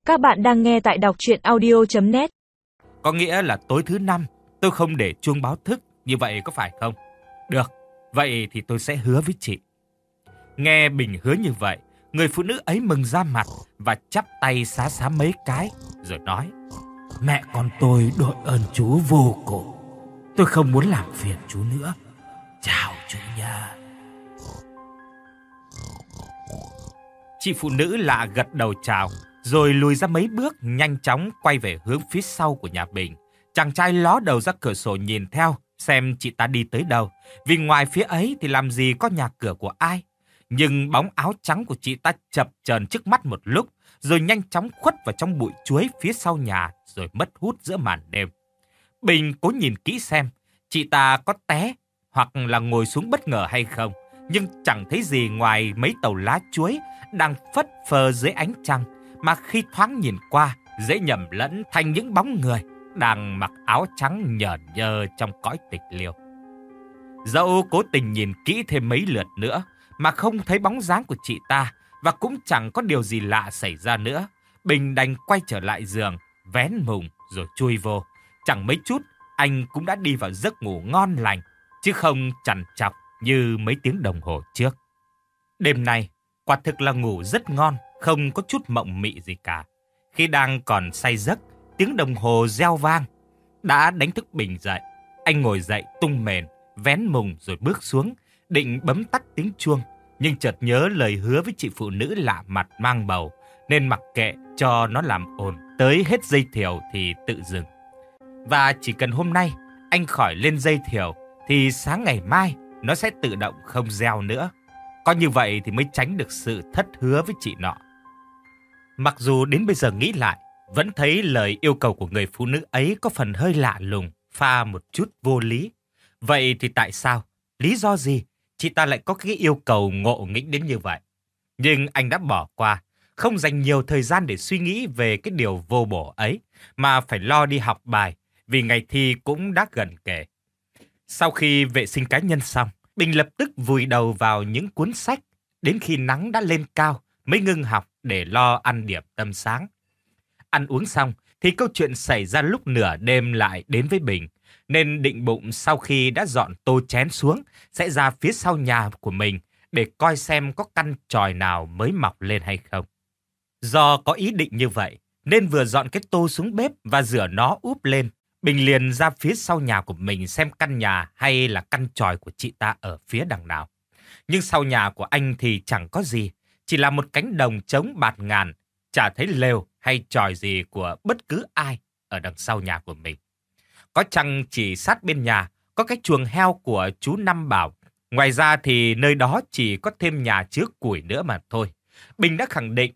Các bạn đang nghe tại đọc truyện audio.net. Có nghĩa là tối thứ 5 tôi không để chuông báo thức, như vậy có phải không? Được, vậy thì tôi sẽ hứa với chị. Nghe Bình hứa như vậy, người phụ nữ ấy mừng ra mặt và chắp tay xá xá mấy cái, rồi nói: Mẹ con tôi đội ơn chú vô cùng. Tôi không muốn làm phiền chú nữa. Chào chú nha. Chị phụ nữ lạ gật đầu chào, rồi lùi ra mấy bước, nhanh chóng quay về hướng phía sau của nhà Bình. Chàng trai ló đầu ra cửa sổ nhìn theo xem chị ta đi tới đâu, vì ngoài phía ấy thì làm gì có nhà cửa của ai. Nhưng bóng áo trắng của chị ta chập chờn trước mắt một lúc, rồi nhanh chóng khuất vào trong bụi chuối phía sau nhà, rồi mất hút giữa màn đêm. Bình cố nhìn kỹ xem chị ta có té hoặc là ngồi xuống bất ngờ hay không, nhưng chẳng thấy gì ngoài mấy tàu lá chuối đang phất phơ dưới ánh trăng, mà khi thoáng nhìn qua dễ nhầm lẫn thành những bóng người đang mặc áo trắng nhởn nhơ trong cõi tịch liêu. Dẫu cố tình nhìn kỹ thêm mấy lượt nữa mà không thấy bóng dáng của chị ta, và cũng chẳng có điều gì lạ xảy ra nữa, Bình đành quay trở lại giường, vén mùng rồi chui vô. Chẳng mấy chút anh cũng đã đi vào giấc ngủ ngon lành, chứ không trằn trọc như mấy tiếng đồng hồ trước. Đêm nay quả thực là ngủ rất ngon, không có chút mộng mị gì cả. Khi đang còn say giấc, tiếng đồng hồ reo vang đã đánh thức Bình dậy. Anh ngồi dậy tung mền, vén mùng rồi bước xuống, định bấm tắt tiếng chuông, nhưng chợt nhớ lời hứa với chị phụ nữ lạ mặt mang bầu, nên mặc kệ cho nó làm ồn, tới hết dây thiều thì tự dừng. Và chỉ cần hôm nay anh khỏi lên dây thiều thì sáng ngày mai nó sẽ tự động không reo nữa. Có như vậy thì mới tránh được sự thất hứa với chị nọ. Mặc dù đến bây giờ nghĩ lại, vẫn thấy lời yêu cầu của người phụ nữ ấy có phần hơi lạ lùng, pha một chút vô lý. Vậy thì tại sao, lý do gì chị ta lại có cái yêu cầu ngộ nghĩnh đến như vậy? Nhưng anh đã bỏ qua, không dành nhiều thời gian để suy nghĩ về cái điều vô bổ ấy, mà phải lo đi học bài, vì ngày thi cũng đã gần kề. Sau khi vệ sinh cá nhân xong, Bình lập tức vùi đầu vào những cuốn sách, đến khi nắng đã lên cao mới ngưng học để lo ăn điểm tâm sáng. Ăn uống xong thì câu chuyện xảy ra lúc nửa đêm lại đến với Bình, nên định bụng sau khi đã dọn tô chén xuống sẽ ra phía sau nhà của mình để coi xem có căn chòi nào mới mọc lên hay không. Do có ý định như vậy nên vừa dọn cái tô xuống bếp và rửa nó úp lên, Bình liền ra phía sau nhà của mình xem căn nhà hay là căn chòi của chị ta ở phía đằng nào. Nhưng sau nhà của anh thì chẳng có gì, chỉ là một cánh đồng trống bạt ngàn, chả thấy lều hay chòi gì của bất cứ ai ở đằng sau nhà của mình. Có chăng chỉ sát bên nhà có cái chuồng heo của chú Năm Bảo, ngoài ra thì nơi đó chỉ có thêm nhà chứa củi nữa mà thôi. Bình đã khẳng định,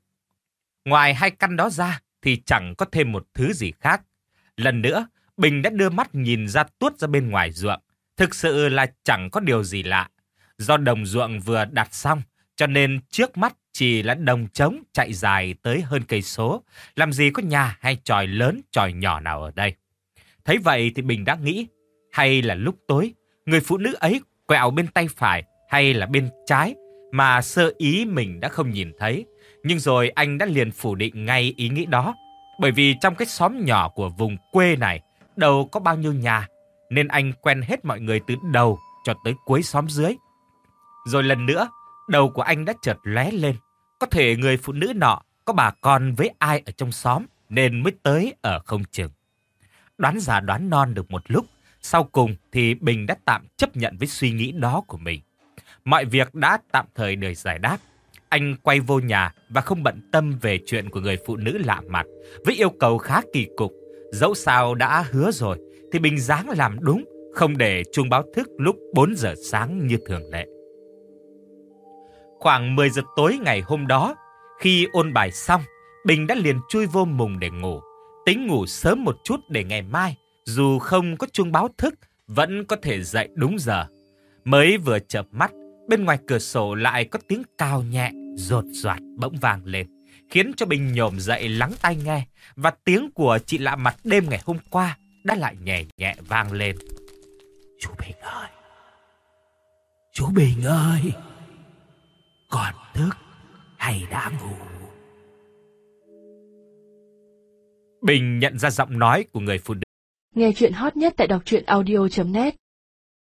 ngoài hai căn đó ra thì chẳng có thêm một thứ gì khác. Lần nữa, Bình đã đưa mắt nhìn ra tuốt ra bên ngoài ruộng. Thực sự là chẳng có điều gì lạ. Do đồng ruộng vừa đặt xong, cho nên trước mắt chỉ là đồng trống chạy dài tới hơn cây số. Làm gì có nhà hay chòi lớn, chòi nhỏ nào ở đây. Thấy vậy thì Bình đã nghĩ, hay là lúc tối, người phụ nữ ấy quẹo bên tay phải hay là bên trái mà sơ ý mình đã không nhìn thấy. Nhưng rồi anh đã liền phủ định ngay ý nghĩ đó. Bởi vì trong cái xóm nhỏ của vùng quê này, đâu có bao nhiêu nhà, nên anh quen hết mọi người từ đầu cho tới cuối xóm dưới. Rồi lần nữa, đầu của anh đã chợt lóe lên. Có thể người phụ nữ nọ có bà con với ai ở trong xóm nên mới tới ở không chừng. Đoán già đoán non được một lúc, sau cùng thì Bình đã tạm chấp nhận với suy nghĩ đó của mình. Mọi việc đã tạm thời được giải đáp. Anh quay vô nhà và không bận tâm về chuyện của người phụ nữ lạ mặt với yêu cầu khá kỳ cục. Dẫu sao đã hứa rồi thì Bình ráng làm đúng, không để chuông báo thức lúc 4 giờ sáng như thường lệ. Khoảng 10 giờ tối ngày hôm đó, khi ôn bài xong, Bình đã liền chui vô mùng để ngủ. Tính ngủ sớm một chút để ngày mai, dù không có chuông báo thức, vẫn có thể dậy đúng giờ. Mới vừa chợp mắt, bên ngoài cửa sổ lại có tiếng cào nhẹ, rột rạt bỗng vang lên, khiến cho Bình nhổm dậy lắng tai nghe, và tiếng của chị lạ mặt đêm ngày hôm qua đã lại nhẹ nhẹ vang lên. Chú Bình ơi! Chú Bình ơi! Còn thức hay đã ngủ? Bình nhận ra giọng nói của người phụ nữ. Nghe chuyện hot nhất tại đọc truyện audio.net